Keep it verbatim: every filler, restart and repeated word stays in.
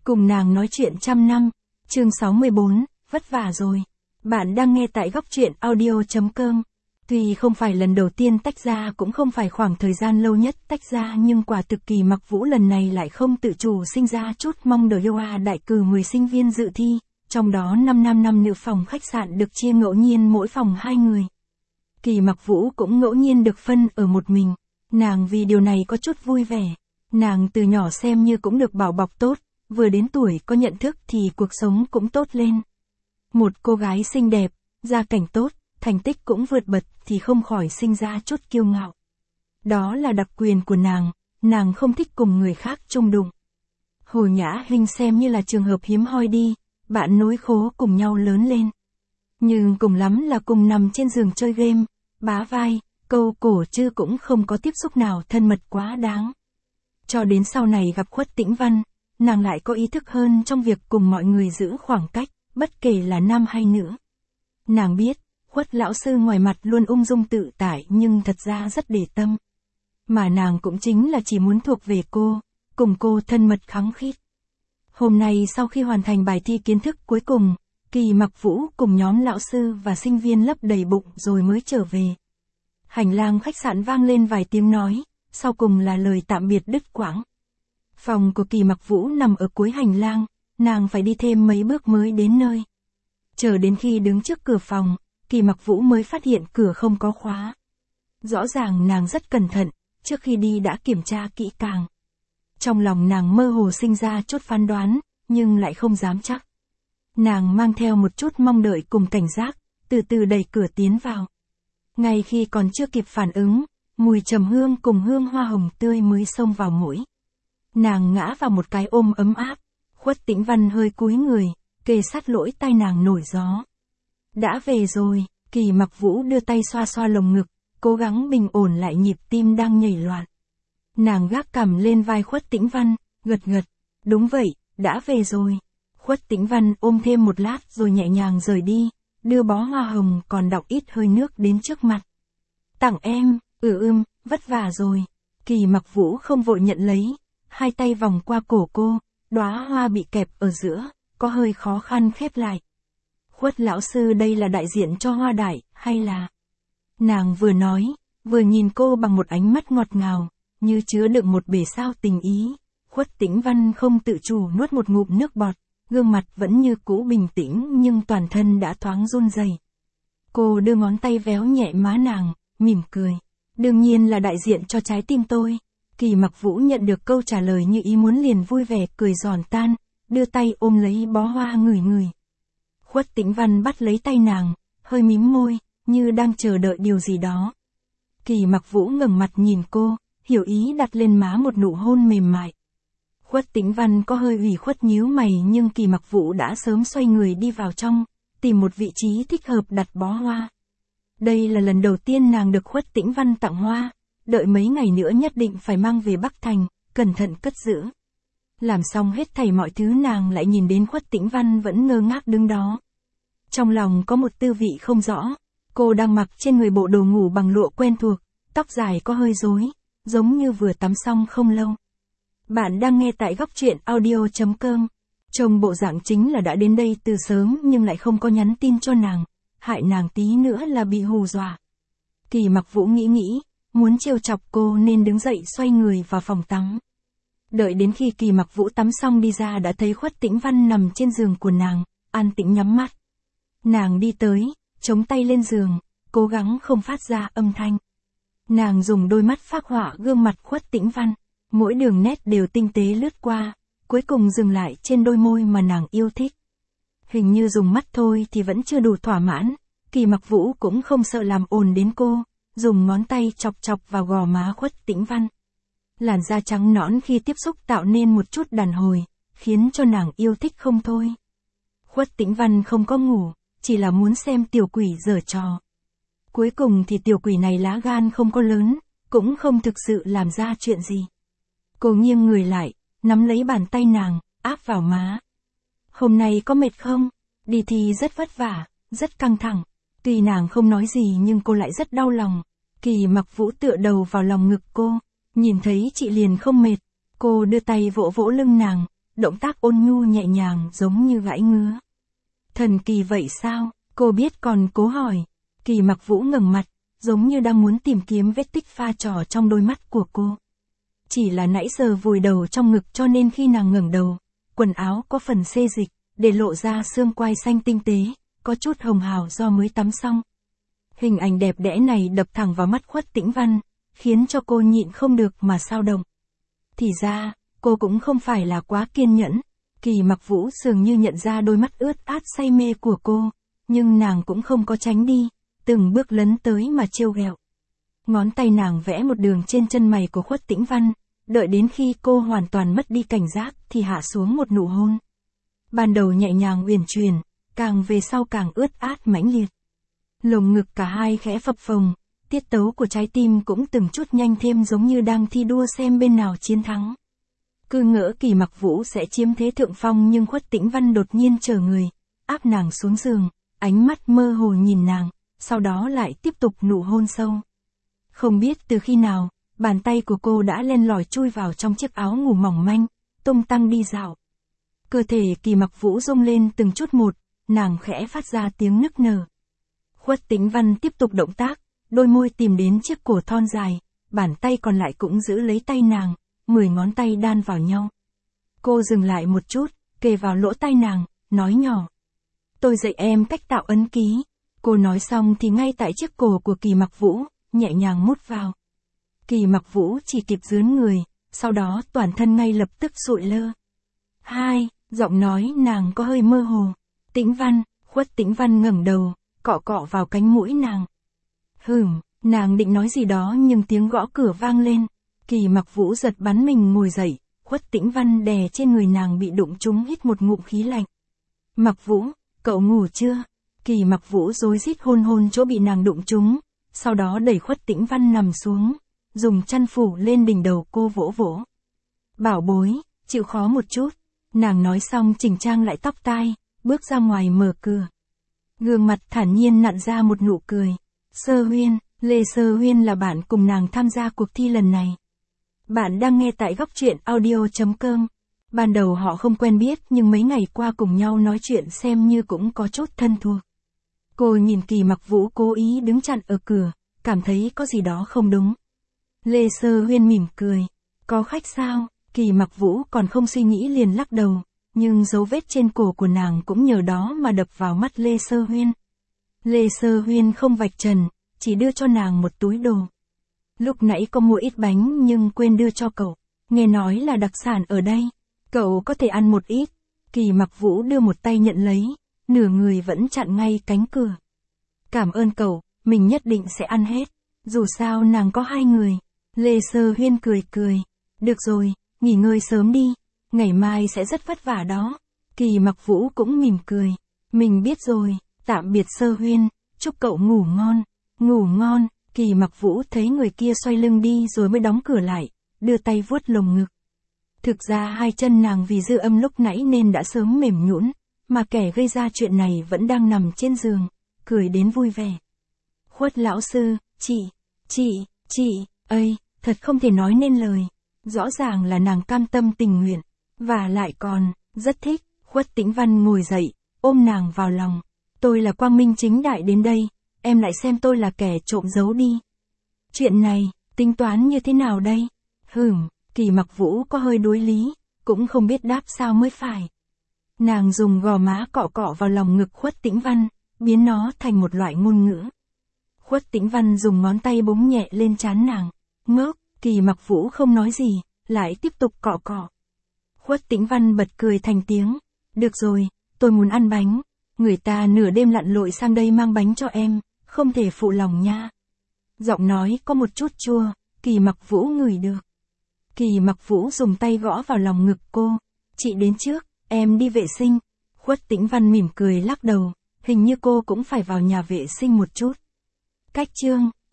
Cùng nàng nói chuyện trăm năm, chương sáu mươi bốn, vất vả rồi. Bạn đang nghe tại góc truyện audio.com. Tuy không phải lần đầu tiên tách ra cũng không phải khoảng thời gian lâu nhất tách ra nhưng quả thực Kỳ Mặc Vũ lần này lại không tự chủ sinh ra chút mong đợi. yêu a đại cử mười sinh viên dự thi, trong đó năm nam năm nữ phòng khách sạn được chia ngẫu nhiên mỗi phòng hai người. Kỳ Mặc Vũ cũng ngẫu nhiên được phân ở một mình, nàng vì điều này có chút vui vẻ. Nàng từ nhỏ xem như cũng được bảo bọc tốt, vừa đến tuổi có nhận thức thì cuộc sống cũng tốt lên. Một cô gái xinh đẹp, gia cảnh tốt, thành tích cũng vượt bật thì không khỏi sinh ra chút kiêu ngạo. Đó là đặc quyền của nàng, nàng không thích cùng người khác chung đụng. Hồ Nhã Hinh xem như là trường hợp hiếm hoi đi, bạn nối khố cùng nhau lớn lên. Nhưng cùng lắm là cùng nằm trên giường chơi game, bá vai, câu cổ chứ cũng không có tiếp xúc nào thân mật quá đáng. Cho đến sau này gặp Khuất Tĩnh Văn, nàng lại có ý thức hơn trong việc cùng mọi người giữ khoảng cách, bất kể là nam hay nữ. Nàng biết, Khuất lão sư ngoài mặt luôn ung dung tự tại nhưng thật ra rất để tâm. Mà nàng cũng chính là chỉ muốn thuộc về cô, cùng cô thân mật khăng khít. Hôm nay sau khi hoàn thành bài thi kiến thức cuối cùng, Kỳ Mặc Vũ cùng nhóm lão sư và sinh viên lấp đầy bụng rồi mới trở về. Hành lang khách sạn vang lên vài tiếng nói, sau cùng là lời tạm biệt đứt quãng. Phòng của Kỳ Mặc Vũ nằm ở cuối hành lang, nàng phải đi thêm mấy bước mới đến nơi. Chờ đến khi đứng trước cửa phòng, Kỳ Mặc Vũ mới phát hiện cửa không có khóa. Rõ ràng nàng rất cẩn thận, trước khi đi đã kiểm tra kỹ càng. Trong lòng nàng mơ hồ sinh ra chút phán đoán, nhưng lại không dám chắc. Nàng mang theo một chút mong đợi cùng cảnh giác, từ từ đẩy cửa tiến vào. Ngay khi còn chưa kịp phản ứng, mùi trầm hương cùng hương hoa hồng tươi mới xông vào mũi. Nàng ngã vào một cái ôm ấm áp, Khuất Tĩnh Văn hơi cúi người, kề sát lỗ tai nàng nổi gió. Đã về rồi, Kỳ Mặc Vũ đưa tay xoa xoa lồng ngực, cố gắng bình ổn lại nhịp tim đang nhảy loạn. Nàng gác cằm lên vai Khuất Tĩnh Văn, gật gật, đúng vậy, đã về rồi. Khuất Tĩnh Văn ôm thêm một lát rồi nhẹ nhàng rời đi, đưa bó hoa hồng còn đọng ít hơi nước đến trước mặt. Tặng em, ừ ưm, vất vả rồi. Kỳ Mặc Vũ không vội nhận lấy, hai tay vòng qua cổ cô, đóa hoa bị kẹp ở giữa, có hơi khó khăn khép lại. Khuất lão sư đây là đại diện cho Hoa Đại, hay là... Nàng vừa nói, vừa nhìn cô bằng một ánh mắt ngọt ngào, như chứa đựng một bể sao tình ý. Khuất Tĩnh Văn không tự chủ nuốt một ngụm nước bọt, gương mặt vẫn như cũ bình tĩnh nhưng toàn thân đã thoáng run rẩy. Cô đưa ngón tay véo nhẹ má nàng, mỉm cười. Đương nhiên là đại diện cho trái tim tôi. Kỳ Mặc Vũ nhận được câu trả lời như ý muốn liền vui vẻ cười giòn tan, đưa tay ôm lấy bó hoa ngửi ngửi. Khuất Tĩnh Văn bắt lấy tay nàng, hơi mím môi, như đang chờ đợi điều gì đó. Kỳ Mặc Vũ ngẩng mặt nhìn cô, hiểu ý đặt lên má một nụ hôn mềm mại. Khuất Tĩnh Văn có hơi ủy khuất nhíu mày nhưng Kỳ Mặc Vũ đã sớm xoay người đi vào trong, tìm một vị trí thích hợp đặt bó hoa. Đây là lần đầu tiên nàng được Khuất Tĩnh Văn tặng hoa, đợi mấy ngày nữa nhất định phải mang về Bắc Thành, cẩn thận cất giữ. Làm xong hết thảy mọi thứ nàng lại nhìn đến Khuất Tĩnh Văn vẫn ngơ ngác đứng đó. Trong lòng có một tư vị không rõ, cô đang mặc trên người bộ đồ ngủ bằng lụa quen thuộc, tóc dài có hơi rối, giống như vừa tắm xong không lâu. Bạn đang nghe tại góc truyện audio.com. Trông bộ dạng chính là đã đến đây từ sớm nhưng lại không có nhắn tin cho nàng, hại nàng tí nữa là bị hù dọa. Kỳ Mặc Vũ nghĩ nghĩ, muốn trêu chọc cô nên đứng dậy xoay người vào phòng tắm. Đợi đến khi Kỳ Mặc Vũ tắm xong đi ra đã thấy Khuất Tĩnh Văn nằm trên giường của nàng, an tĩnh nhắm mắt. Nàng đi tới, chống tay lên giường, cố gắng không phát ra âm thanh. Nàng dùng đôi mắt phác họa gương mặt Khuất Tĩnh Văn, mỗi đường nét đều tinh tế lướt qua, cuối cùng dừng lại trên đôi môi mà nàng yêu thích. Hình như dùng mắt thôi thì vẫn chưa đủ thỏa mãn, Kỳ Mặc Vũ cũng không sợ làm ồn đến cô, dùng ngón tay chọc chọc vào gò má Khuất Tĩnh Văn. Làn da trắng nõn khi tiếp xúc tạo nên một chút đàn hồi, khiến cho nàng yêu thích không thôi. Khuất Tĩnh Văn không có ngủ, chỉ là muốn xem tiểu quỷ giở trò. Cuối cùng thì tiểu quỷ này lá gan không có lớn, cũng không thực sự làm ra chuyện gì. Cô nghiêng người lại, nắm lấy bàn tay nàng, áp vào má. Hôm nay có mệt không? Đi thi rất vất vả, rất căng thẳng. Tuy nàng không nói gì nhưng cô lại rất đau lòng. Kỳ Mặc Vũ tựa đầu vào lòng ngực cô, nhìn thấy chị liền không mệt. Cô đưa tay vỗ vỗ lưng nàng, động tác ôn nhu nhẹ nhàng giống như gãi ngứa. Thần kỳ vậy sao? Cô biết còn cố hỏi. Kỳ Mặc Vũ ngẩng mặt, giống như đang muốn tìm kiếm vết tích pha trò trong đôi mắt của cô. Chỉ là nãy giờ vùi đầu trong ngực cho nên khi nàng ngẩng đầu, quần áo có phần xê dịch, để lộ ra xương quai xanh tinh tế, có chút hồng hào do mới tắm xong. Hình ảnh đẹp đẽ này đập thẳng vào mắt Khuất Tĩnh Văn, khiến cho cô nhịn không được mà xao động. Thì ra, cô cũng không phải là quá kiên nhẫn. Kỳ Mặc Vũ dường như nhận ra đôi mắt ướt át say mê của cô, nhưng nàng cũng không có tránh đi, từng bước lấn tới mà trêu ghẹo. Ngón tay nàng vẽ một đường trên chân mày của Khuất Tĩnh Văn, đợi đến khi cô hoàn toàn mất đi cảnh giác thì hạ xuống một nụ hôn. Ban đầu nhẹ nhàng uyển chuyển, càng về sau càng ướt át mãnh liệt. Lồng ngực cả hai khẽ phập phồng, tiết tấu của trái tim cũng từng chút nhanh thêm giống như đang thi đua xem bên nào chiến thắng. Cứ ngỡ Kỳ Mặc Vũ sẽ chiếm thế thượng phong nhưng Khuất Tĩnh Văn đột nhiên trở người, áp nàng xuống giường, ánh mắt mơ hồ nhìn nàng, sau đó lại tiếp tục nụ hôn sâu. Không biết từ khi nào, bàn tay của cô đã len lỏi chui vào trong chiếc áo ngủ mỏng manh, tung tăng đi dạo. Cơ thể Kỳ Mặc Vũ rung lên từng chút một, nàng khẽ phát ra tiếng nức nở. Khuất Tĩnh Văn tiếp tục động tác, đôi môi tìm đến chiếc cổ thon dài, bàn tay còn lại cũng giữ lấy tay nàng, mười ngón tay đan vào nhau. Cô dừng lại một chút, kề vào lỗ tai nàng, nói nhỏ. Tôi dạy em cách tạo ấn ký. Cô nói xong thì ngay tại chiếc cổ của Kỳ Mặc Vũ, nhẹ nhàng mút vào. Kỳ Mặc Vũ chỉ kịp dướn người, sau đó toàn thân ngay lập tức sụi lơ. Hai, giọng nói nàng có hơi mơ hồ. Tĩnh Văn, Khuất Tĩnh Văn ngẩng đầu, cọ cọ vào cánh mũi nàng. Hửm, nàng định nói gì đó nhưng tiếng gõ cửa vang lên. Kỳ Mặc Vũ giật bắn mình ngồi dậy, Khuất Tĩnh Văn đè trên người nàng bị đụng trúng hít một ngụm khí lạnh. Mặc Vũ, cậu ngủ chưa? Kỳ Mặc Vũ rối rít hôn hôn chỗ bị nàng đụng trúng, sau đó đẩy Khuất Tĩnh Văn nằm xuống, dùng chăn phủ lên đỉnh đầu cô vỗ vỗ. Bảo bối, chịu khó một chút. Nàng nói xong chỉnh trang lại tóc tai, bước ra ngoài mở cửa. Gương mặt thản nhiên nặn ra một nụ cười. Sơ Huyên, Lê Sơ Huyên là bạn cùng nàng tham gia cuộc thi lần này. Bạn đang nghe tại góc truyện audio chấm com. Ban đầu họ không quen biết nhưng mấy ngày qua cùng nhau nói chuyện xem như cũng có chút thân thuộc. Cô nhìn Kỳ Mặc Vũ cố ý đứng chặn ở cửa, cảm thấy có gì đó không đúng. Lê Sơ Huyên mỉm cười. Có khách sao? Kỳ Mặc Vũ còn không suy nghĩ liền lắc đầu, nhưng dấu vết trên cổ của nàng cũng nhờ đó mà đập vào mắt Lê Sơ Huyên. Lê Sơ Huyên không vạch trần, chỉ đưa cho nàng một túi đồ. Lúc nãy có mua ít bánh nhưng quên đưa cho cậu, nghe nói là đặc sản ở đây, cậu có thể ăn một ít. Kỳ Mặc Vũ đưa một tay nhận lấy, nửa người vẫn chặn ngay cánh cửa. Cảm ơn cậu, mình nhất định sẽ ăn hết, dù sao nàng có hai người. Lê Sơ Huyên cười cười, được rồi, nghỉ ngơi sớm đi, ngày mai sẽ rất vất vả đó. Kỳ Mặc Vũ cũng mỉm cười, mình biết rồi, tạm biệt Sơ Huyên, chúc cậu ngủ ngon, ngủ ngon. Kỳ Mặc Vũ thấy người kia xoay lưng đi rồi mới đóng cửa lại, đưa tay vuốt lồng ngực. Thực ra hai chân nàng vì dư âm lúc nãy nên đã sớm mềm nhũn, mà kẻ gây ra chuyện này vẫn đang nằm trên giường, cười đến vui vẻ. Khuất lão sư, chị, chị, chị, ây, thật không thể nói nên lời. Rõ ràng là nàng cam tâm tình nguyện, và lại còn, rất thích. Khuất Tĩnh Văn ngồi dậy, ôm nàng vào lòng. Tôi là quang minh chính đại đến đây, em lại xem tôi là kẻ trộm giấu đi. Chuyện này, tính toán như thế nào đây? Hửm, Kỳ Mặc Vũ có hơi đuối lý, cũng không biết đáp sao mới phải. Nàng dùng gò má cọ cọ vào lòng ngực Khuất Tĩnh Văn, biến nó thành một loại ngôn ngữ. Khuất Tĩnh Văn dùng ngón tay búng nhẹ lên trán nàng. Ngốc, Kỳ Mặc Vũ không nói gì, lại tiếp tục cọ cọ. Khuất Tĩnh Văn bật cười thành tiếng. Được rồi, tôi muốn ăn bánh. Người ta nửa đêm lặn lội sang đây mang bánh cho em, không thể phụ lòng nha. Giọng nói có một chút chua, Kỳ Mặc Vũ ngửi được. Kỳ Mặc Vũ dùng tay gõ vào lòng ngực cô. Chị đến trước, em đi vệ sinh. Khuất Tĩnh Văn mỉm cười lắc đầu, hình như cô cũng phải vào nhà vệ sinh một chút. Cách chương